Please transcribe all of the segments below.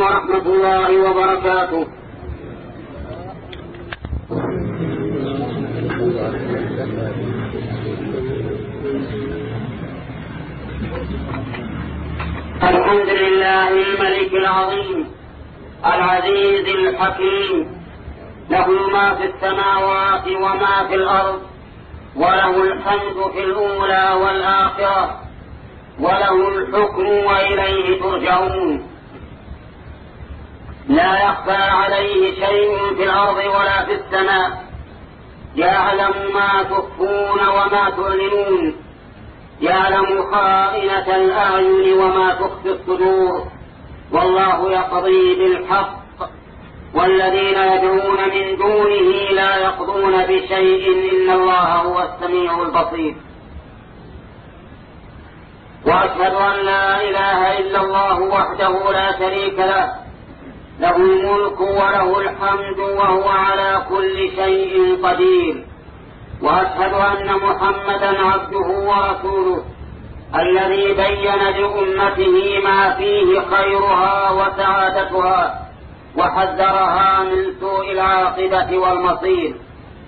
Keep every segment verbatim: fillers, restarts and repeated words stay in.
ورحمة الله وبركاته. الحمد لله الملك العظيم العزيز الحكيم، له ما في السماوات وما في الأرض، وله الحمد في الأولى والآخرة، وله الحكم وإليه ترجعون. لا يخفى عليه شيء في الأرض ولا في السماء، يعلم ما تخفون وما تعلنون، يعلم خائنة الأعين وما تخفي الصدور، والله يقضي بالحق، والذين يدعون من دونه لا يقضون بشيء إن الله هو السميع البصير. وأشهد أن لا إله إلا الله وحده لا شريك له، له الملك وله الحمد وهو على كل شيء قدير. وأشهد أن محمدا عبده ورسوله الذي بين لأمته ما فيه خيرها وسعادتها، وحذرها من سوء العاقبة والمصير،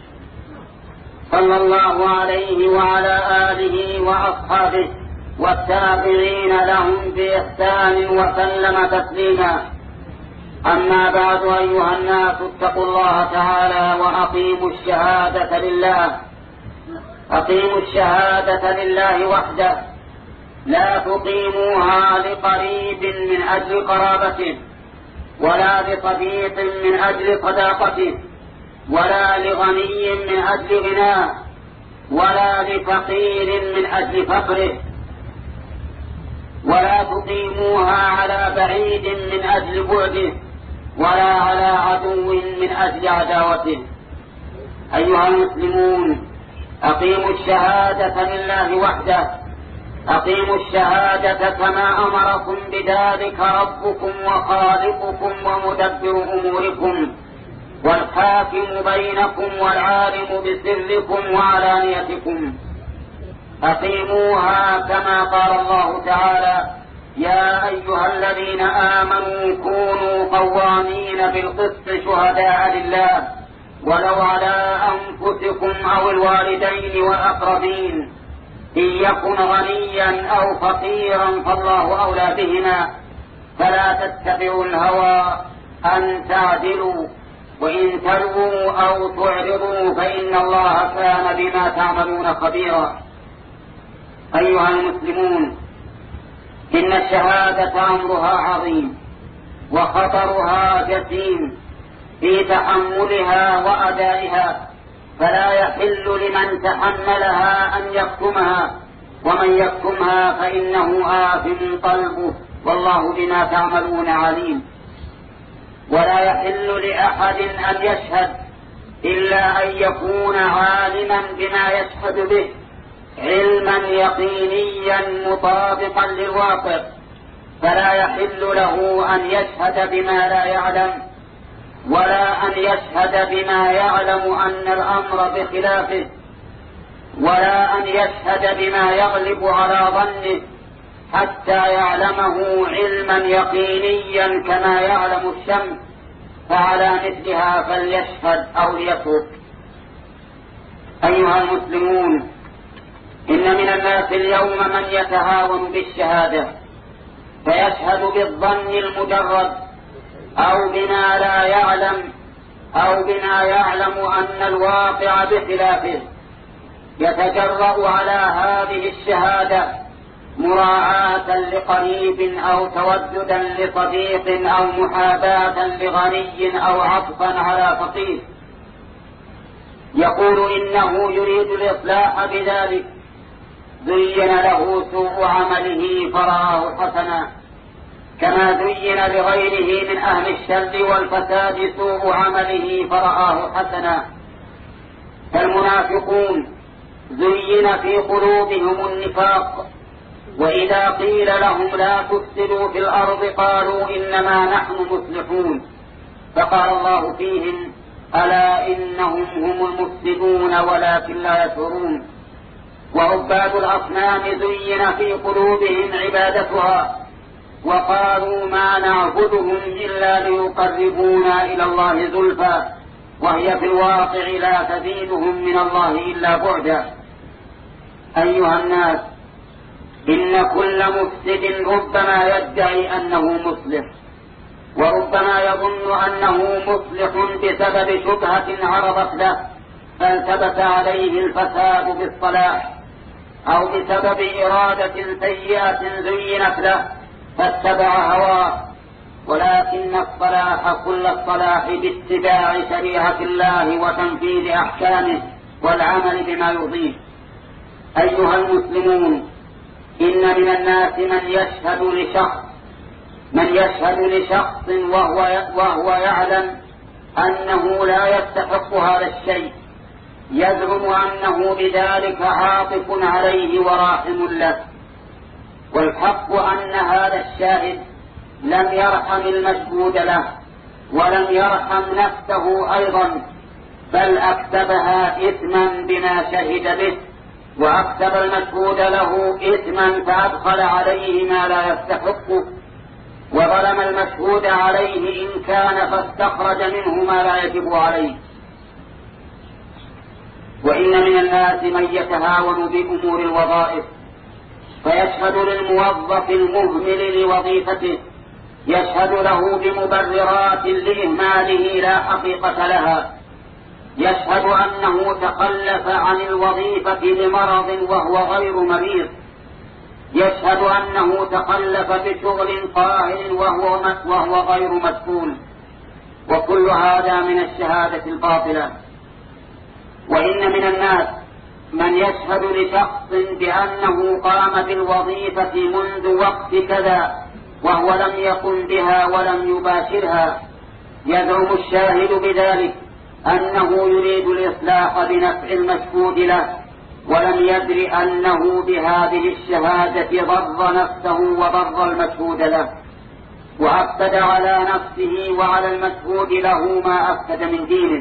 صلى الله عليه وعلى آله وأصحابه والتابعين لهم بإحسان وسلم تسليما. أما بعد، أيها الناس اتقوا الله تعالى وأقيموا الشهادة لله أقيموا الشهادة لله وحده، لا تقيموها لقريب من أجل قرابته، ولا لصديق من أجل صداقته، ولا لغني من أجل غناه، ولا لفقير من أجل فقره، ولا تقيموها على بعيد من أجل بعده، ولا على عدو من أجل عداوته. أيها المسلمون، أقيموا الشهادة لله وحده، أقيموا الشهادة كما أمركم بذلك ربكم وخالقكم ومدبر أموركم، والحاكم بينكم والعالم بسركم وعلانيتكم. أقيموها كما قال الله تعالى: يا أيها الذين آمنوا كونوا قوامين بالقسط شهداء لله ولو على أنفسكم أو الوالدين والأقربين، إن يكن غنيا أو فقيرا فالله أولى بهما، فلا تتبعوا الهوى أن تعدلوا، وإن تلووا أو تعرضوا فإن الله كان بما تعملون خبيرا. أيها المسلمون، إن الشهادة أمرها عظيم وخطرها جسيم في تحملها وأدائها، فلا يحل لمن تحملها أن يكتمها، ومن يكتمها فإنه آثم قلبه، والله بما تعملون عليم. ولا يحل لأحد أن يشهد إلا أن يكون عالما بما يشهد به علما يقينيا مطابقا للواقع، فلا يحل له أن يشهد بما لا يعلم، ولا أن يشهد بما يعلم أن الأمر بخلافه، ولا أن يشهد بما يغلب على ظنه حتى يعلمه علما يقينيا كما يعلم الشمس، فعلى مثلها فليشهد أو ليترك. أيها المسلمون، إن من الناس اليوم من يتهاون بالشهادة، فيشهد بالظن المجرد، أو بما لا يعلم، أو بما يعلم أن الواقع بخلافه، يتجرأ على هذه الشهادة مراعاة لقريب، أو توددا لصديق، أو محاباة لغني، أو عطفا على فقير، يقول إنه يريد الإصلاح بذلك، زين له سوء عمله فرآه حسنا، كما زين لغيره من أهل الشر والفساد سوء عمله فرآه حسنا. فالمنافقون زين في قلوبهم النفاق، وإذا قيل لهم لا تفسدوا في الأرض قالوا إنما نحن مصلحون، فقال الله فيهم: ألا إنهم هم المفسدون ولكن لا يشعرون. وعباد الأصنام زين في قلوبهم عبادتها، وقالوا ما نعبدهم إلا ليقربونا إلى الله زلفى، وهي في الواقع لا تزيدهم من الله إلا بعدا. أيها الناس، إن كل مفسد ربما يدعي أنه مصلح، وربما يظن أنه مصلح بسبب شبهة عرضت له فالتبس عليه الفساد بالصلاح، أو بسبب إرادة سيئة زينت له فاتبع هواه. ولكن الصلاح كل الصلاح باتباع شريعة الله وتنفيذ أحكامه والعمل بما يرضيه. أيها المسلمون، إن من الناس من يشهد لشخص من يشهد لشخص وهو, وهو يعلم أنه لا يستحق هذا الشيء، يزعم أنه بذلك عاطف عليه وراحم له، والحق أن هذا الشاهد لم يرحم المشهود له ولم يرحم نفسه أيضا، بل أكتبها إثما بما شهد به، وأكتب المشهود له إثما فأدخل عليه ما لا يستحقه، وظلم المشهود عليه إن كان فاستخرج منه ما لا يجب عليه. وإن من الناس من يتهاون بأمور الوظائف فيشهد للموظف المهمل لوظيفته، يشهد له بمبررات لإهماله لا حقيقة لها، يشهد أنه تخلف عن الوظيفة لمرض وهو غير مريض، يشهد أنه تخلف بشغل قاهر وهو, وهو غير مسؤول، وكل هذا من الشهادة الباطلة. وإن من الناس من يشهد لشخص بأنه قام بالوظيفة منذ وقت كذا وهو لم يقم بها ولم يباشرها، يزعم الشاهد بذلك أنه يريد الإصلاح بنفع المشهود له، ولم يدر أنه بهذه الشهادة ضر نفسه وضر المشهود له، وأفسد على نفسه وعلى المشهود له ما أفسد من دينه.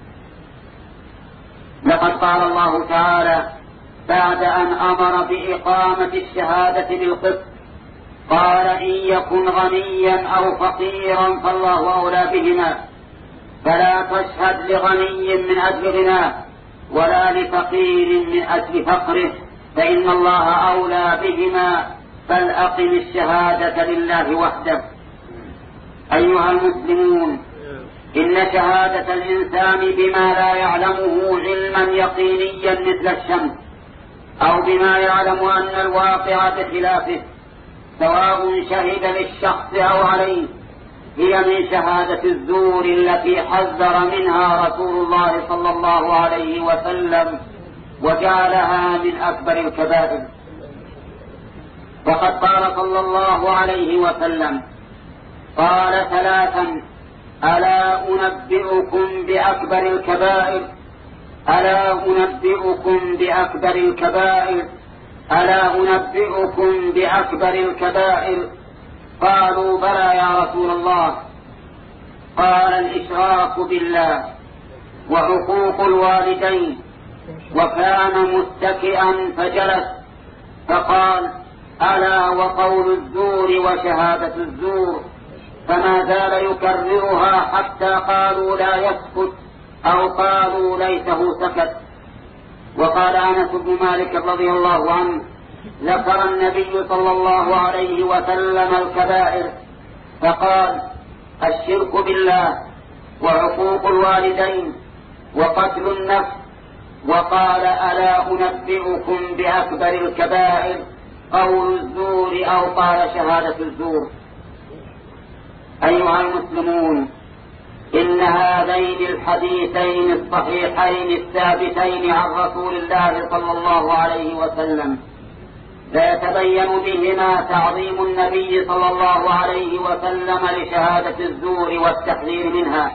لقد قال الله تعالى بعد أن أمر بإقامة الشهادة بالقسط قال إن يكن غنيا أو فقيرا فالله أولى بهما، فلا تشهد لغني من أجل غناه ولا لفقير من أجل فقره، فإن الله أولى بهما، فلأقم الشهادة لله وحده. أيها المسلمون، إن شهادة الإنسان بما لا يعلمه علما يقينيا مثل الشمس، أو بما يعلم أن الواقع بخلافه، سواء شهد للشخص أو عليه، هي من شهادة الزور التي حذر منها رسول الله صلى الله عليه وسلم وجعلها من أكبر الكبائر. وقد قال صلى الله عليه وسلم قال ثلاثا ألا أنبئكم بأكبر الكبائر ألا أنبئكم بأكبر الكبائر ألا أنبئكم بأكبر الكبائر قالوا بلى يا رسول الله. قال الإشراك بالله وعقوق الوالدين. وكان متكئا فجلس فقال ألا وقول الزور وشهادة الزور، فما زال يكررها حتى قالوا لا يسكت أو قالوا ليته سكت. وقال أنس بن مالك رضي الله عنه ذكر النبي صلى الله عليه وسلم الكبائر فقال الشرك بالله وعقوق الوالدين وقتل النفس، وقال ألا أنبئكم بأكبر الكبائر قول الزور أو قال شهادة الزور. أيها المسلمون، إن هذين الحديثين الصحيحين الثابتين عن رسول الله صلى الله عليه وسلم لا يتبين بهما تعظيم النبي صلى الله عليه وسلم لشهادة الزور والتحذير منها.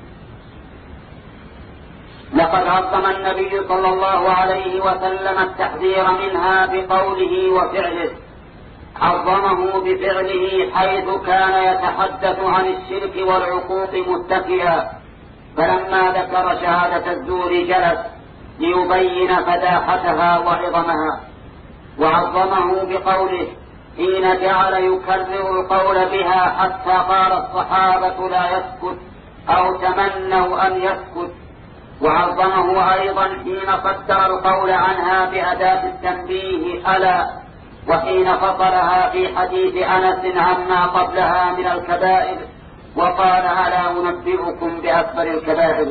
لقد عظم النبي صلى الله عليه وسلم التحذير منها بقوله وفعله، عظمه بفعله حيث كان يتحدث عن الشرك والعقوق متكئا، فلما ذكر شهادة الزور جلس ليبين فداحتها وعظمها، وعظمه بقوله حين جعل يكرر القول بها حتى قال الصحابة لا يسكت أو تمنوا أن يسكت. وعظمه أيضا حين قدر القول عنها بأداة التنبيه ألا، وحين فصلها في حديث أنس عما قبلها من الكبائر وقال ألا أنبئكم بأكبر الكبائر.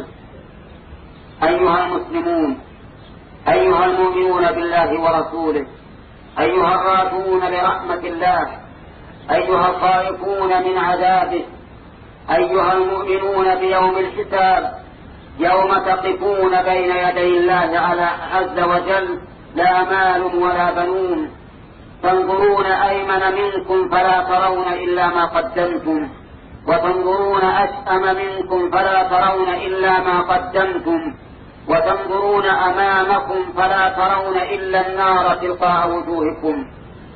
أيها المسلمون، أيها المؤمنون بالله ورسوله، أيها الراجون لرحمة الله، أيها الخائفون من عذابه، أيها المؤمنون بيوم الحساب يوم تقفون بين يدي الله على عز وجل لا مال ولا بنون، تنظرون أيمن منكم فلا ترون إلا ما قدمتم، وتنظرون أشأم منكم فلا ترون إلا ما قدمتم، وتنظرون أمامكم فلا ترون إلا النار تلقاء وجوهكم.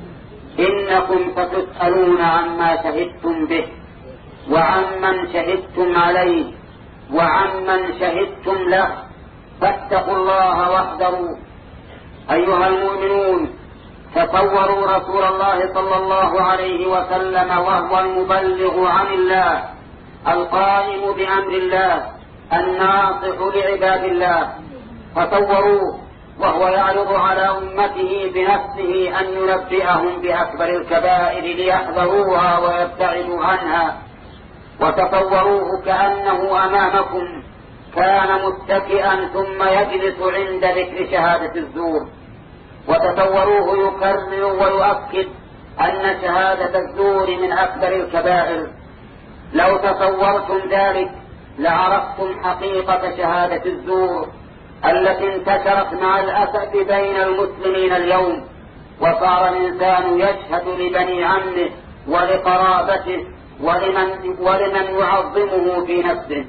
إنكم ستسألون عما شهدتم به، وعمن شهدتم عليه، وعمن شهدتم له، فاتقوا الله واحذروا. أيها المؤمنون، تصوروا رسول الله صلى الله عليه وسلم وهو المبلغ عن الله القائم بأمر الله الناصح لعباد الله، تصوروا وهو يعرض على أمته بنفسه أن ينبئهم بأكبر الكبائر ليحذروها ويبتعدوا عنها. وتصوروه كأنه أمامكم كان متكئا ثم يجلس عند ذكر شهادة الزور. وتصوروه يكرر ويؤكد أن شهادة الزور من أكبر الكبائر. لو تصورتم ذلك لعرفتم حقيقة شهادة الزور التي انتشرت مع الأسف بين المسلمين اليوم، وصار الإنسان يشهد لبني عمه ولقرابته ولمن, ولمن يعظمه في نفسه.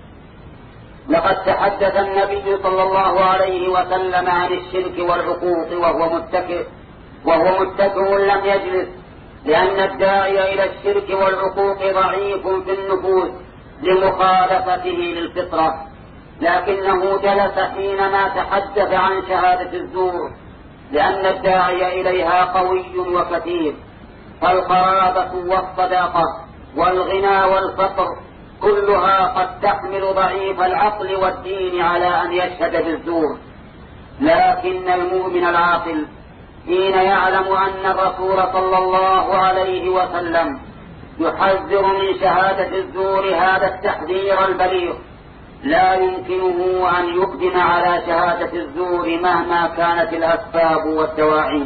لقد تحدث النبي صلى الله عليه وسلم عن الشرك والعقوق وهو متكئ وهو متكئ لم يجلس، لأن الداعي إلى الشرك والعقوق ضعيف في النفوس لمخالفته للفطرة، لكنه جلس حينما تحدث عن شهادة الزور، لأن الداعي إليها قوي وكثير. فالقرابة والصداقة والغنى والفقر كلها قد تحمل ضعيف العقل والدين على أن يشهد بالزور. لكن المؤمن العاقل حين يعلم أن الرسول صلى الله عليه وسلم يحذر من شهادة الزور هذا التحذير البليغ لا يمكنه أن يقدم على شهادة الزور مهما كانت الأسباب والدواعي.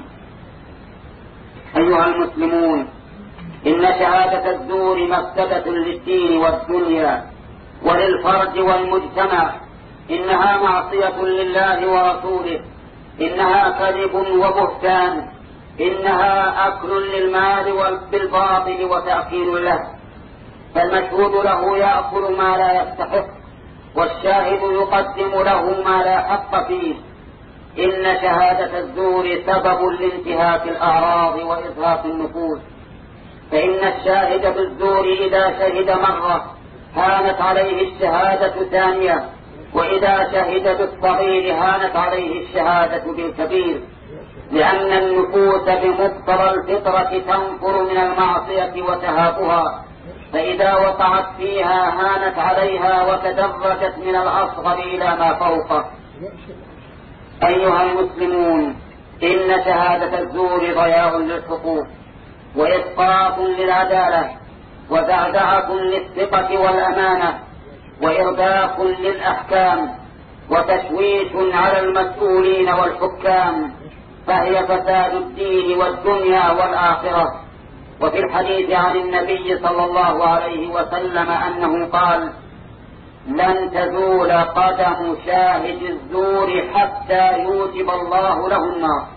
أيها المسلمون، إن شهادة الزور مفسدة للدين والدنيا وللفرد والمجتمع، إنها معصية لله ورسوله، إنها كذب وبهتان، إنها أكل للمال بالباطل وتأكيل له، فالمشهود له يأكل ما لا يستحق، والشاهد يقدم له ما لا حق فيه. إن شهادة الزور سبب لانتهاك الأعراض وإزهاق النفوس، فإن الشاهد بالزور إذا شهد مرة هانت عليه الشهادة ثانية، وإذا شهد بالصغير هانت عليه الشهادة بالكبير، لأن النفوس بمقتضى الفطرة تنفر من المعصية وتهابها، فإذا وقعت فيها هانت عليها وتدرجت من الأصغر إلى ما فوقه. أيها المسلمون، إن شهادة الزور ضياع للحقوق وإسقاط للعدالة وزعزعة للثقة والأمانة وإرداف للأحكام وتشويش على المسؤولين والحكام، فهي فساد الدين والدنيا والآخرة. وفي الحديث عن النبي صلى الله عليه وسلم أنه قال: لن تزول قدم شاهد الزور حتى يوجب الله له النار.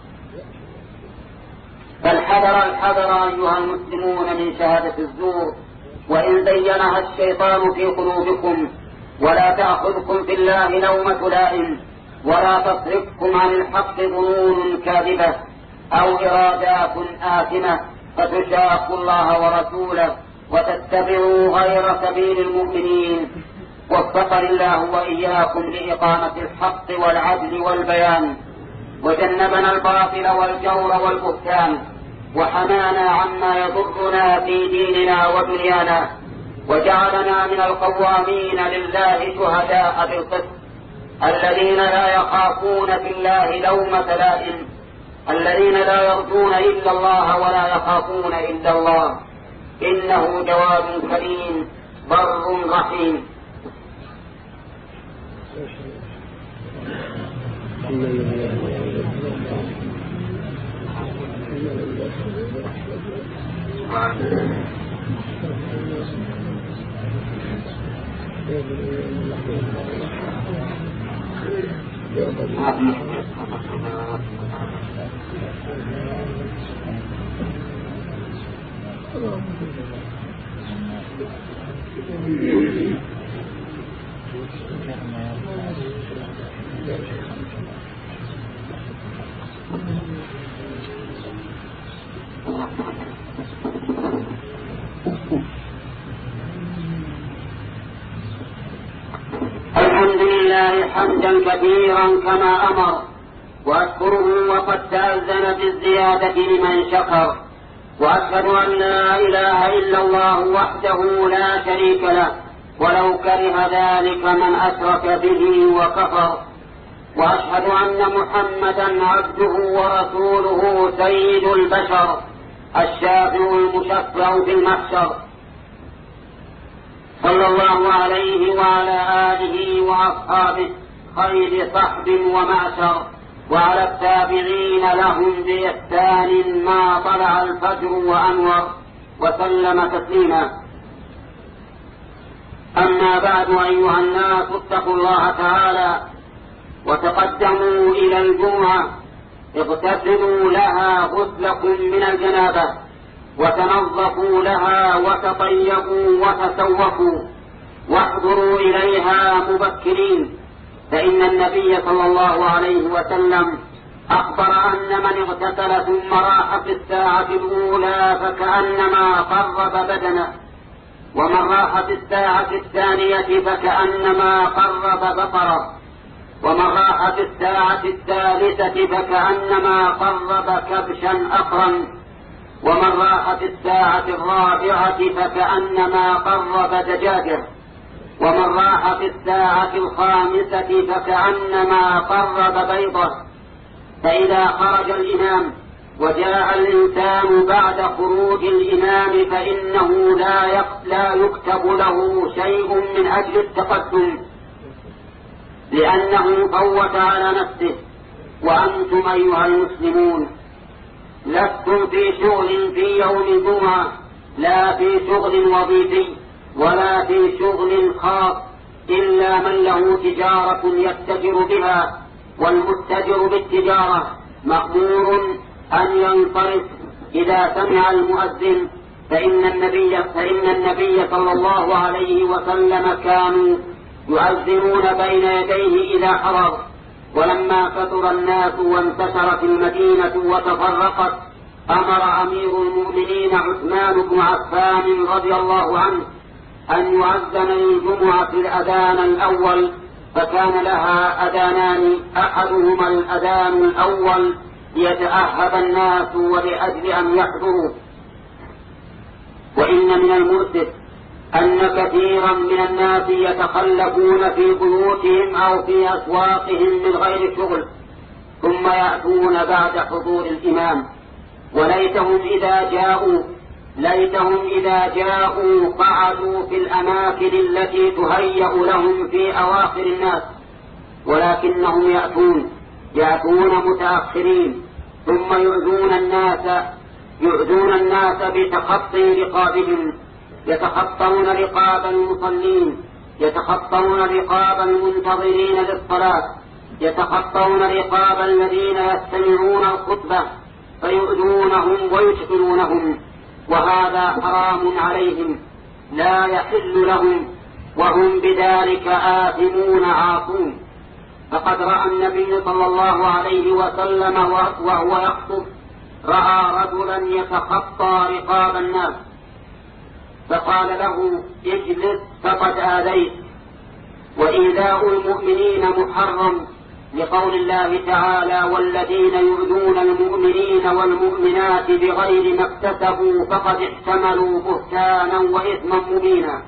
فالحذر الحذر أيها المسلمون من شهادة الزور، وإن زينها الشيطان في قلوبكم، ولا تأخذكم في الله لومة لائم، ولا تصرفكم عن الحق ظنون كاذبة أو إرادات آثمة فتشاقوا الله ورسوله وتتبعوا غير سبيل المؤمنين. وفقني الله وإياكم لإقامة الحق والعدل والبيان، وجنبنا الباطل والجور والبهتان، وحمانا عما يضرنا في ديننا ودنيانا، وجعلنا من القوامين لله شهداء بالقسط الذين لا يخافون في الله لومة لائم، الذين لا يرجون إلا الله ولا يخافون إلا الله، إنه جواد كريم بر رحيم. الحمد لله حمدا كثيرا كما أمر، وأشكره وقد تأذن بالزيادة لمن شكر، وأشهد أن لا إله إلا الله وحده لا شريك له ولو كره ذلك من أشرك به وكفر، وأشهد أن محمدا عبده ورسوله سيد البشر الشافع المشفع في المحشر، صلى الله عليه وعلى آله وأصحابه خير صحب ومعشر، وعلى التابعين لهم بإحسان ما طلع الفجر وأنور، وسلم تسليما. أما بعد، أيها الناس اتقوا الله تعالى وتقدموا إلى الجمعة، اغتسلوا لها غسلكم من الجنابة، وتنظفوا لها وتطيبوا وتسوقوا، واحضروا إليها مبكرين، فإن النبي صلى الله عليه وسلم أخبر أن من اغتسل ثم راح في الساعة الأولى فكأنما قرب بدنه، ومن راح في الساعة الثانية فكأنما قرب بقرة، ومن راح في الساعة الثالثة فكأنما قرب كبشا أقرا، ومن راح في الساعة الرابعة فكأنما قرب دجاجة، ومن راح في الساعة الخامسة فكأنما قرب بيضة. فإذا خرج الإمام وجاء الإنسان بعد خروج الإمام فإنه لا يكتب له شيء من أجل التقدم، لأنه فوت على نفسه. وأنتم أيها المسلمون لستم في شغل في يوم الجمعة، لا في شغل وظيفي ولا في شغل خاص، إلا من له تجارة يتجر بها، والمتجر بالتجارة مأمور أن ينصرف إذا سمع المؤذن، فإن النبي, فإن النبي صلى الله عليه وسلم كانوا يؤذنون بين يديه إذا حضر. ولما كثر الناس وانتشرت المدينة وتفرقت، أمر أمير المؤمنين عثمان بن عفان رضي الله عنه أن يؤذن الجمعة في الأذان الأول، فكان لها أذانان، أحدهما الأذان الأول ليتأهب الناس ولأجل أن يحضروا. وإن من المؤسف أن كثيرا من الناس يتخلفون في بيوتهم أو في أسواقهم من غير شغل، ثم يأتون بعد حضور الإمام، وليتهم إذا جاءوا ليتهم إذا جاءوا قعدوا في الأماكن التي تهيأ لهم في أواخر الناس، ولكنهم يأتون يأتون متأخرين، ثم يؤذون الناس يؤذون الناس بتخطي رقابهم، يتخطون رقاب المصلين، يتخطون رقاب المنتظرين للصلاة، يتخطون رقاب الذين يستمعون الخطبة، فيؤذونهم ويشغلونهم، وهذا حرام عليهم لا يحل لهم، وهم بذلك آثمون عاصون. فقد رأى النبي صلى الله عليه وسلم وهو يخطب رأى رجلا يتخطى رقاب الناس، فقال له اجلس فقد آذيت. وإيذاء المؤمنين محرم، لقول الله تعالى: والذين يؤذون المؤمنين والمؤمنات بغير ما اكتسبوا فقد احتملوا بهتانا وإثما مبينا.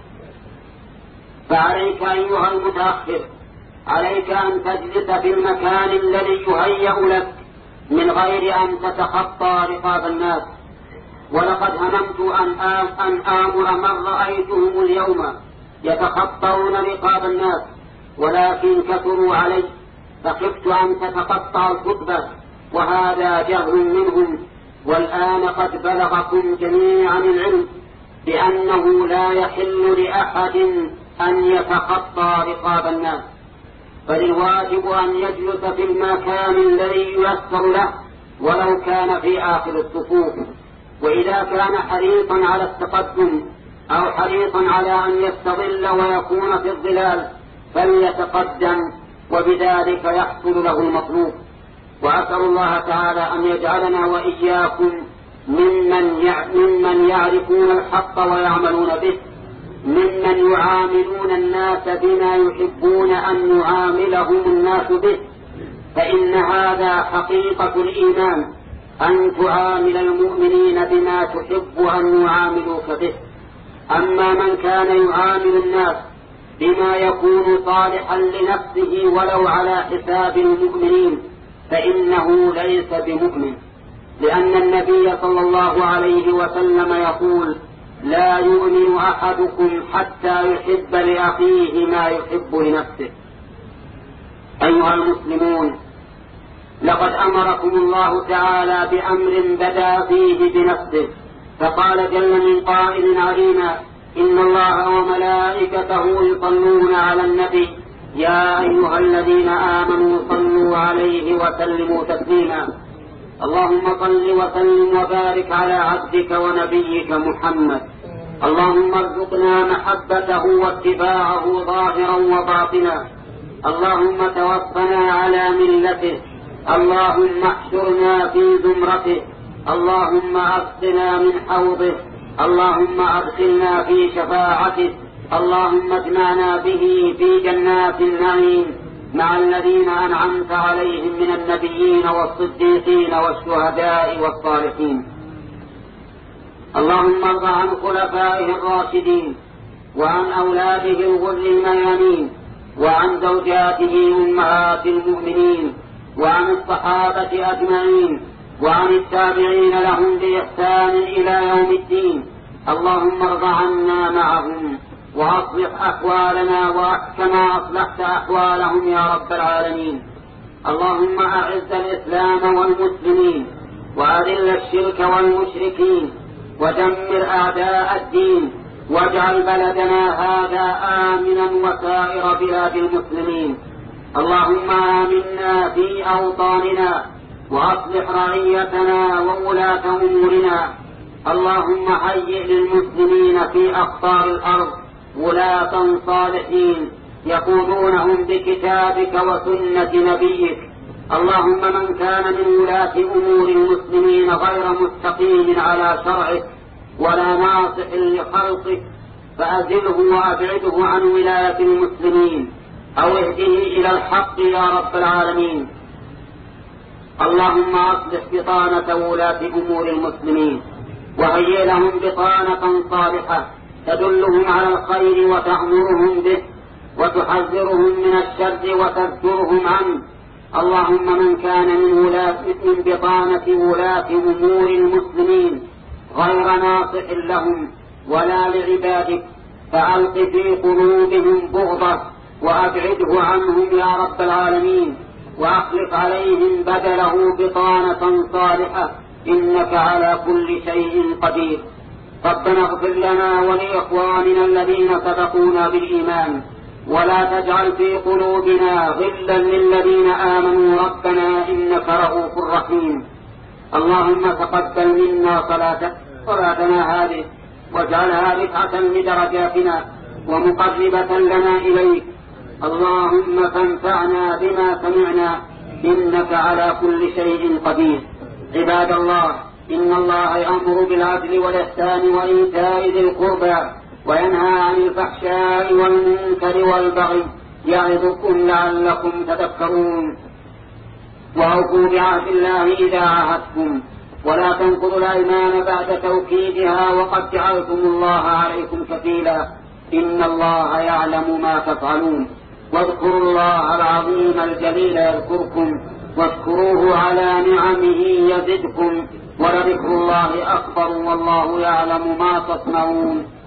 فعليك أيها المتأخر، عليك أن تجلس في المكان الذي يهيأ لك من غير أن تتخطى رقاب الناس. ولقد هممت أن آمر من رأيتهم اليوم يتخطون رقاب الناس، ولكن كثروا علي فخفت أن تتقطع الخطبة، وهذا جهل منهم. والآن قد بلغكم جميعا العلم بأنه لا يحل لأحد أن يتخطى رقاب الناس، بل الواجب أن يجلس في المكان الذي ييسر له ولو كان في آخر الصفوف. وإذا كان حريصا على التقدم أو حريصا على أن يستظل ويكون في الظلال فليتقدم، وبذلك يحصل له المطلوب. وأسأل الله تعالى أن يجعلنا وإياكم ممن ممن يعرفون الحق ويعملون به، ممن يعاملون الناس بما يحبون أن يعاملهم الناس به، فإن هذا حقيقة الإيمان، أن تعامل المؤمنين بما تحب أن يعاملوك به. أما من كان يعامل الناس بما يكون صالحا لنفسه ولو على حساب المؤمنين فإنه ليس بمؤمن، لأن النبي صلى الله عليه وسلم يقول: لا يؤمن أحدكم حتى يحب لأخيه ما يحب لنفسه. أيها المسلمون، لقد أمركم الله تعالى بأمر بدأ فيه بنفسه، فقال جل من قائل علينا: إن الله وملائكته يصلون على النبي يا أيها الذين آمنوا صلوا عليه وسلموا تسليما. اللهم صل وسلم وبارك على عبدك ونبيك محمد. اللهم ارزقنا محبته واتباعه ظاهرا وباطنا. اللهم توفنا على ملته. اللهم احشرنا في زمرته. اللهم اسقنا من حوضه. اللهم ادخلنا في شفاعته. اللهم اجمعنا به في جنات النعيم مع الذين أنعمت عليهم من النبيين والصديقين والشهداء والصالحين. اللهم ارض عن خلفائه الراشدين وعن أولاده الغر الميامين وعن زوجاته أمهات المؤمنين وعن الصحابة أجمعين وعن التابعين لهم بإحسان إلى يوم الدين. اللهم ارض عنا معهم وأصلح أحوالنا وكما أصلحت أحوالهم يا رب العالمين. اللهم أعز الإسلام والمسلمين وأذل الشرك والمشركين ودمر أعداء الدين، واجعل بلدنا هذا آمنا وسائر بلاد المسلمين. اللهم آمنا في أوطاننا وأصلح رعيتنا وولاة أمورنا. اللهم هيئ للمسلمين في أقطار الأرض ولاة صالحين يقودونهم بكتابك وسنة نبيك. اللهم من كان من ولاة أمور المسلمين غير مستقيم على شرعك ولا ناصح لخلقك فأزله وأبعده عن ولاية المسلمين أو اهده إلى الحق يا رب العالمين. اللهم أصلح بطانة ولاة أمور المسلمين وهيئ لهم بطانة صالحة تدلهم على الخير وتأمرهم به وتحذرهم من الشر وتذكرهم عنه. اللهم من كان من ولاة من بطانة ولاة أمور المسلمين غير ناصح لهم ولا لعبادك فألق في قلوبهم بغضة وأبعده عنهم يا رب العالمين، وأخلق عليهم بدله بطانة صالحة إنك على كل شيء قدير. ربنا اغفر لنا ولإخواننا الذين سبقونا بالإيمان ولا تجعل في قلوبنا غلا للذين آمنوا ربنا إنك رؤوف رحيم. اللهم تقبل منا صلاتنا هذه واجعلها رفعة لدرجاتنا ومقربة لنا إليك. اللهم فانفعنا بما سمعنا إنك على كل شيء قدير. عباد الله، إن الله يأمر بالعدل والإحسان وإيتاء ذي القربى وينهى عن الفحشاء والمنكر والبغي يعظكم لعلكم تذكرون. وأوفوا بعهد الله إذا عاهدتم ولا تنقضوا الأيمان بعد توكيدها وقد جعلتم الله عليكم كفيلا إن الله يعلم ما تفعلون واذكروا الله العظيم الجليل يذكركم واذكروه على نعمه يزدكم ولذكر الله أكبر والله يعلم ما تصنعون